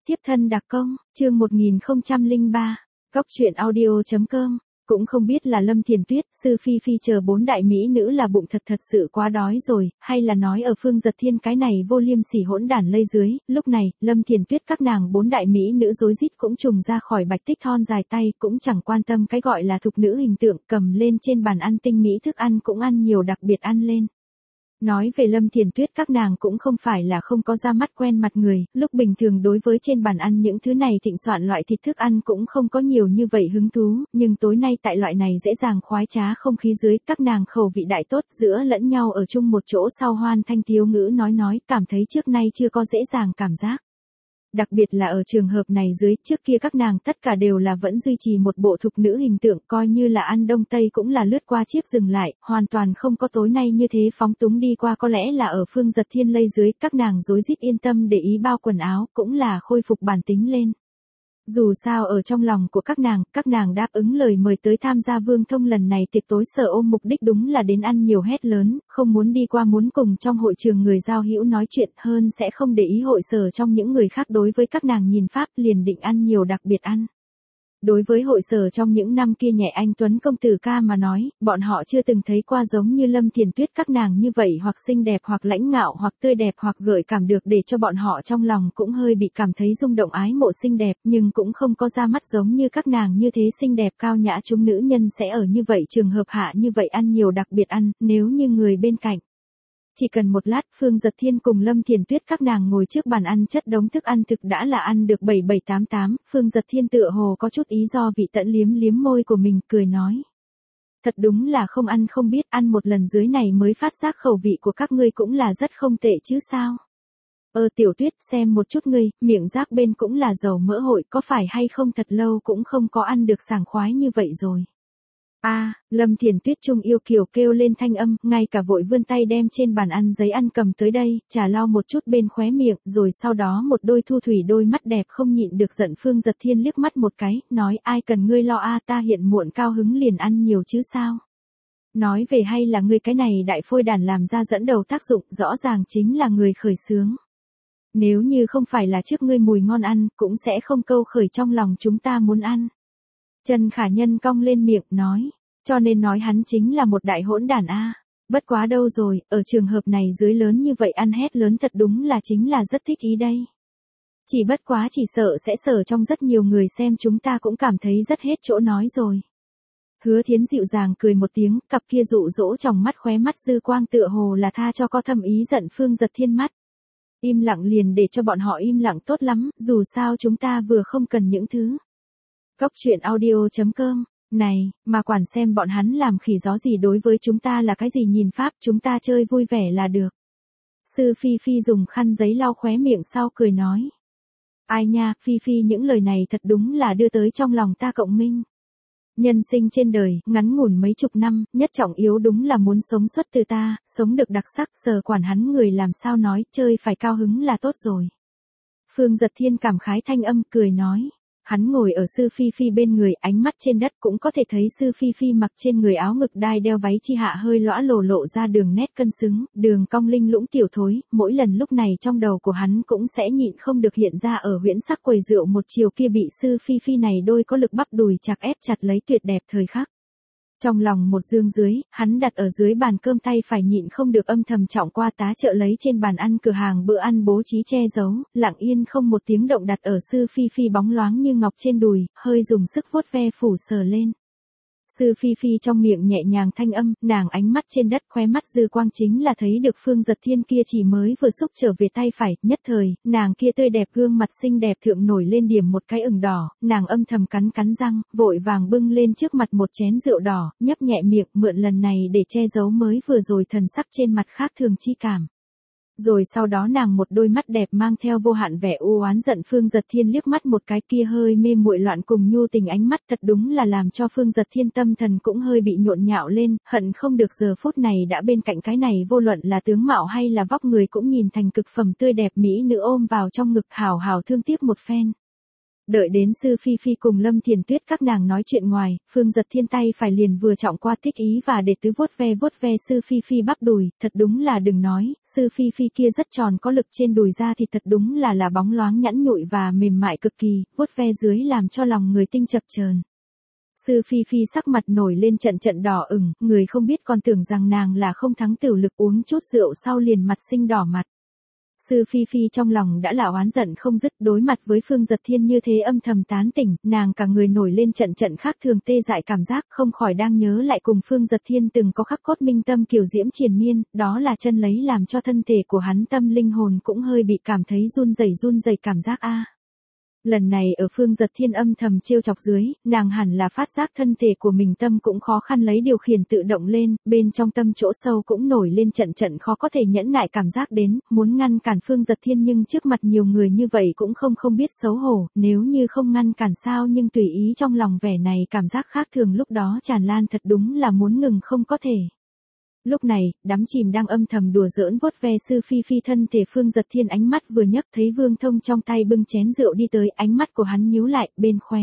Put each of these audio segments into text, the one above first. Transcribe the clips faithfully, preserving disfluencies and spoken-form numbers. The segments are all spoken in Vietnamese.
Tiếp thân đặc công, chương một nghìn không trăm lẻ ba, Góc truyện audio chấm com. Cũng không biết là Lâm Thiền Tuyết, Sư Phi Phi chờ bốn đại mỹ nữ là bụng thật thật sự quá đói rồi, hay là nói ở Phương Giật Thiên cái này vô liêm sỉ hỗn đản lây dưới. Lúc này, Lâm Thiền Tuyết các nàng bốn đại mỹ nữ rối rít cũng trùng ra khỏi bạch tích thon dài tay, cũng chẳng quan tâm cái gọi là thục nữ hình tượng, cầm lên trên bàn ăn tinh mỹ thức ăn cũng ăn nhiều, đặc biệt ăn lên. Nói về Lâm Thiền Tuyết các nàng cũng không phải là không có ra mắt quen mặt người, lúc bình thường đối với trên bàn ăn những thứ này thịnh soạn loại thịt thức ăn cũng không có nhiều như vậy hứng thú, nhưng tối nay tại loại này dễ dàng khoái trá không khí dưới, các nàng khẩu vị đại tốt, giữa lẫn nhau ở chung một chỗ sau hoan thanh thiếu ngữ nói nói, cảm thấy trước nay chưa có dễ dàng cảm giác. Đặc biệt là ở trường hợp này dưới, trước kia các nàng tất cả đều là vẫn duy trì một bộ thục nữ hình tượng, coi như là ăn đông tây cũng là lướt qua chiếc dừng lại, hoàn toàn không có tối nay như thế phóng túng đi qua. Có lẽ là ở Phương Giật Thiên lây dưới, các nàng rối rít yên tâm để ý bao quần áo, cũng là khôi phục bản tính lên. Dù sao ở trong lòng của các nàng, các nàng đáp ứng lời mời tới tham gia Vương Thông lần này tiệc tối sở ôm mục đích đúng là đến ăn nhiều hét lớn, không muốn đi qua muốn cùng trong hội trường người giao hữu nói chuyện, hơn sẽ không để ý hội sở trong những người khác đối với các nàng nhìn pháp, liền định ăn nhiều, đặc biệt ăn. Đối với hội sở trong những năm kia nhẹ anh Tuấn công tử ca mà nói, bọn họ chưa từng thấy qua giống như Lâm Thiền Tuyết các nàng như vậy, hoặc xinh đẹp hoặc lãnh ngạo hoặc tươi đẹp hoặc gợi cảm, được để cho bọn họ trong lòng cũng hơi bị cảm thấy rung động ái mộ xinh đẹp, nhưng cũng không có ra mắt giống như các nàng như thế xinh đẹp cao nhã. Chúng nữ nhân sẽ ở như vậy trường hợp hạ như vậy ăn nhiều, đặc biệt ăn, nếu như người bên cạnh. Chỉ cần một lát, Phương Giật Thiên cùng Lâm Thiền Tuyết các nàng ngồi trước bàn ăn chất đống thức ăn thực đã là ăn được bảy bảy tám tám, Phương Giật Thiên tựa hồ có chút ý do vị tận liếm liếm môi của mình, cười nói. Thật đúng là không ăn không biết, ăn một lần dưới này mới phát giác khẩu vị của các ngươi cũng là rất không tệ chứ sao. Ờ Tiểu Tuyết, xem một chút ngươi, miệng rác bên cũng là dầu mỡ hội, có phải hay không thật lâu cũng không có ăn được sảng khoái như vậy rồi. A, à, Lâm Thiền Tuyết trung yêu kiều kêu lên thanh âm, ngay cả vội vươn tay đem trên bàn ăn giấy ăn cầm tới đây, trà lau một chút bên khóe miệng, rồi sau đó một đôi thu thủy đôi mắt đẹp không nhịn được giận Phương Giật Thiên liếc mắt một cái, nói ai cần ngươi lo a, ta hiện muộn cao hứng liền ăn nhiều chứ sao. Nói về hay là ngươi cái này đại phôi đàn làm ra dẫn đầu tác dụng, rõ ràng chính là người khởi xướng. Nếu như không phải là trước ngươi mùi ngon ăn, cũng sẽ không câu khởi trong lòng chúng ta muốn ăn. Trần Khả Nhân cong lên miệng, nói, cho nên nói hắn chính là một đại hỗn đản a. Bất quá đâu rồi, ở trường hợp này dưới lớn như vậy ăn hét lớn thật đúng là chính là rất thích ý đây. Chỉ bất quá chỉ sợ sẽ sở trong rất nhiều người xem chúng ta cũng cảm thấy rất hết chỗ nói rồi. Hứa Thiến dịu dàng cười một tiếng, cặp kia dụ dỗ trong mắt khóe mắt dư quang tựa hồ là tha cho có thâm ý giận Phương Giật Thiên mắt. Im lặng liền để cho bọn họ im lặng tốt lắm, dù sao chúng ta vừa không cần những thứ. Góc truyện audio chấm com, này, mà quản xem bọn hắn làm khỉ gió gì, đối với chúng ta là cái gì nhìn pháp, chúng ta chơi vui vẻ là được. Sư Phi Phi dùng khăn giấy lau khóe miệng sau cười nói. Ai nha, Phi Phi những lời này thật đúng là đưa tới trong lòng ta cộng minh. Nhân sinh trên đời, ngắn ngủn mấy chục năm, nhất trọng yếu đúng là muốn sống xuất từ ta, sống được đặc sắc, sờ quản hắn người làm sao nói, chơi phải cao hứng là tốt rồi. Phương Giật Thiên cảm khái thanh âm, cười nói. Hắn ngồi ở Sư Phi Phi bên người, ánh mắt trên đất cũng có thể thấy Sư Phi Phi mặc trên người áo ngực đai đeo váy chi hạ hơi lõa lồ lộ ra đường nét cân xứng, đường cong linh lũng tiểu thối, mỗi lần lúc này trong đầu của hắn cũng sẽ nhịn không được hiện ra ở huyễn sắc quầy rượu một chiều kia bị Sư Phi Phi này đôi có lực bắp đùi chặt ép chặt lấy tuyệt đẹp thời khắc. Trong lòng một dương dưới, hắn đặt ở dưới bàn cơm tay phải nhịn không được âm thầm trọng qua tá trợ lấy trên bàn ăn cửa hàng bữa ăn bố trí che giấu, lặng yên không một tiếng động đặt ở Sư Phi Phi bóng loáng như ngọc trên đùi, hơi dùng sức vuốt ve phủ sờ lên. Sư Phi Phi trong miệng nhẹ nhàng thanh âm, nàng ánh mắt trên đất khóe mắt dư quang chính là thấy được Phương Giật Thiên kia chỉ mới vừa xúc trở về tay phải, nhất thời, nàng kia tươi đẹp gương mặt xinh đẹp thượng nổi lên điểm một cái ửng đỏ, nàng âm thầm cắn cắn răng, vội vàng bưng lên trước mặt một chén rượu đỏ, nhấp nhẹ miệng, mượn lần này để che giấu mới vừa rồi thần sắc trên mặt khác thường chi cảm. Rồi sau đó nàng một đôi mắt đẹp mang theo vô hạn vẻ u oán giận Phương Giật Thiên liếc mắt một cái, kia hơi mê muội loạn cùng nhu tình ánh mắt thật đúng là làm cho Phương Giật Thiên tâm thần cũng hơi bị nhộn nhạo lên, hận không được giờ phút này đã bên cạnh cái này vô luận là tướng mạo hay là vóc người cũng nhìn thành cực phẩm tươi đẹp mỹ nữ ôm vào trong ngực hào hào thương tiếc một phen. Đợi đến Sư Phi Phi cùng Lâm Thiền Tuyết các nàng nói chuyện ngoài, Phương Giật Thiên tay phải liền vừa trọng qua thích ý và để tứ vuốt ve vuốt ve Sư Phi Phi bắp đùi, thật đúng là đừng nói, Sư Phi Phi kia rất tròn có lực trên đùi ra thì thật đúng là là bóng loáng nhẵn nhụi và mềm mại cực kỳ, vuốt ve dưới làm cho lòng người tinh chập chờn. Sư Phi Phi sắc mặt nổi lên trận trận đỏ ửng, người không biết còn tưởng rằng nàng là không thắng tửu lực uống chút rượu sau liền mặt xinh đỏ mặt. Sư Phi Phi trong lòng đã là oán giận không dứt, đối mặt với Phương Giật Thiên như thế âm thầm tán tỉnh, nàng cả người nổi lên trận trận khác thường tê dại cảm giác, không khỏi đang nhớ lại cùng Phương Giật Thiên từng có khắc cốt minh tâm kiều diễm triền miên, đó là chân lấy làm cho thân thể của hắn tâm linh hồn cũng hơi bị cảm thấy run rẩy run rẩy cảm giác a. Lần này ở Phương Giật Thiên âm thầm trêu chọc dưới, nàng hẳn là phát giác thân thể của mình tâm cũng khó khăn lấy điều khiển tự động lên, bên trong tâm chỗ sâu cũng nổi lên trận trận khó có thể nhẫn nại cảm giác đến, muốn ngăn cản Phương Giật Thiên nhưng trước mặt nhiều người như vậy cũng không không biết xấu hổ, nếu như không ngăn cản sao nhưng tùy ý trong lòng vẻ này cảm giác khác thường lúc đó tràn lan thật đúng là muốn ngừng không có thể. Lúc này, đắm chìm đang âm thầm đùa giỡn vuốt ve Sư Phi Phi thân thể Phương Giật Thiên ánh mắt vừa nhấc thấy Vương Thông trong tay bưng chén rượu đi tới, ánh mắt của hắn nhíu lại, bên khóe.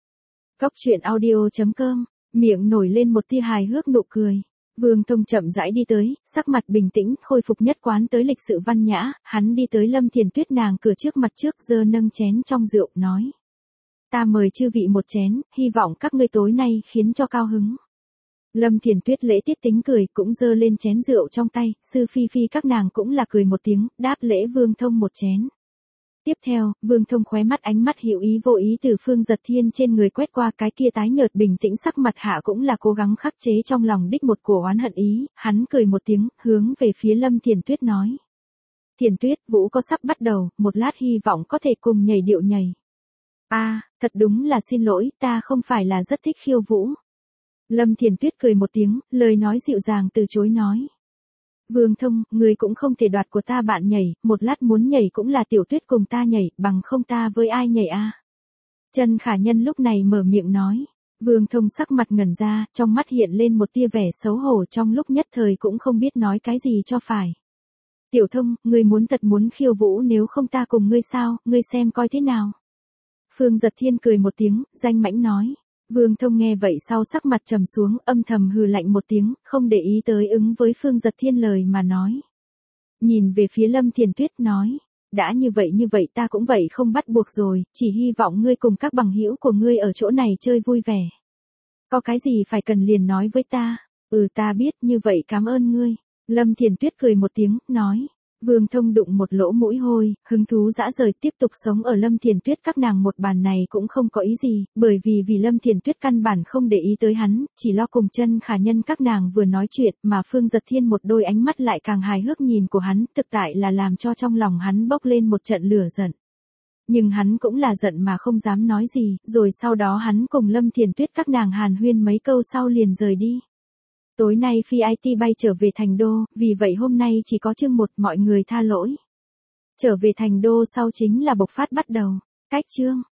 Cóc truyện audio chấm com, miệng nổi lên một tia hài hước nụ cười. Vương Thông chậm rãi đi tới, sắc mặt bình tĩnh, khôi phục nhất quán tới lịch sự văn nhã, hắn đi tới Lâm Thiền Tuyết nàng cửa trước mặt trước giơ nâng chén trong rượu, nói. Ta mời chư vị một chén, hy vọng các ngươi tối nay khiến cho cao hứng. Lâm Thiền Tuyết lễ tiết tính cười, cũng giơ lên chén rượu trong tay, Sư Phi Phi các nàng cũng là cười một tiếng, đáp lễ Vương Thông một chén. Tiếp theo, Vương Thông khóe mắt ánh mắt hữu ý vô ý từ Phương Giật Thiên trên người quét qua, cái kia tái nhợt bình tĩnh sắc mặt hạ cũng là cố gắng khắc chế trong lòng đích một cổ oán hận ý, hắn cười một tiếng, hướng về phía Lâm Thiền Tuyết nói. Thiền Tuyết, vũ có sắp bắt đầu, một lát hy vọng có thể cùng nhảy điệu nhảy. A, à, thật đúng là xin lỗi, ta không phải là rất thích khiêu vũ. Lâm Thiền Tuyết cười một tiếng, lời nói dịu dàng từ chối nói. Vương Thông, người cũng không thể đoạt của ta bạn nhảy, một lát muốn nhảy cũng là Tiểu Tuyết cùng ta nhảy, bằng không ta với ai nhảy a? Trần Khả Nhân lúc này mở miệng nói. Vương Thông sắc mặt ngẩn ra, trong mắt hiện lên một tia vẻ xấu hổ, trong lúc nhất thời cũng không biết nói cái gì cho phải. Tiểu Thông, ngươi muốn thật muốn khiêu vũ, nếu không ta cùng ngươi sao, ngươi xem coi thế nào. Phương Giật Thiên cười một tiếng, danh mãnh nói. Vương Thông nghe vậy sau sắc mặt trầm xuống, âm thầm hừ lạnh một tiếng, không để ý tới ứng với Phương Giật Thiên lời mà nói. Nhìn về phía Lâm Thiền Tuyết nói, đã như vậy như vậy ta cũng vậy không bắt buộc rồi, chỉ hy vọng ngươi cùng các bằng hữu của ngươi ở chỗ này chơi vui vẻ. Có cái gì phải cần liền nói với ta, ừ ta biết, như vậy cảm ơn ngươi. Lâm Thiền Tuyết cười một tiếng, nói. Vương Thông đụng một lỗ mũi hôi, hứng thú dã rời tiếp tục sống ở Lâm Thiền Tuyết các nàng một bàn này cũng không có ý gì, bởi vì vì Lâm Thiền Tuyết căn bản không để ý tới hắn, chỉ lo cùng Chân Khả Nhân các nàng vừa nói chuyện, mà Phương Giật Thiên một đôi ánh mắt lại càng hài hước nhìn của hắn, thực tại là làm cho trong lòng hắn bốc lên một trận lửa giận. Nhưng hắn cũng là giận mà không dám nói gì, rồi sau đó hắn cùng Lâm Thiền Tuyết các nàng hàn huyên mấy câu sau liền rời đi. Tối nay Phi i tê bay trở về Thành Đô, vì vậy hôm nay chỉ có chương một, mọi người tha lỗi. Trở về Thành Đô sau chính là bộc phát bắt đầu. Cách chương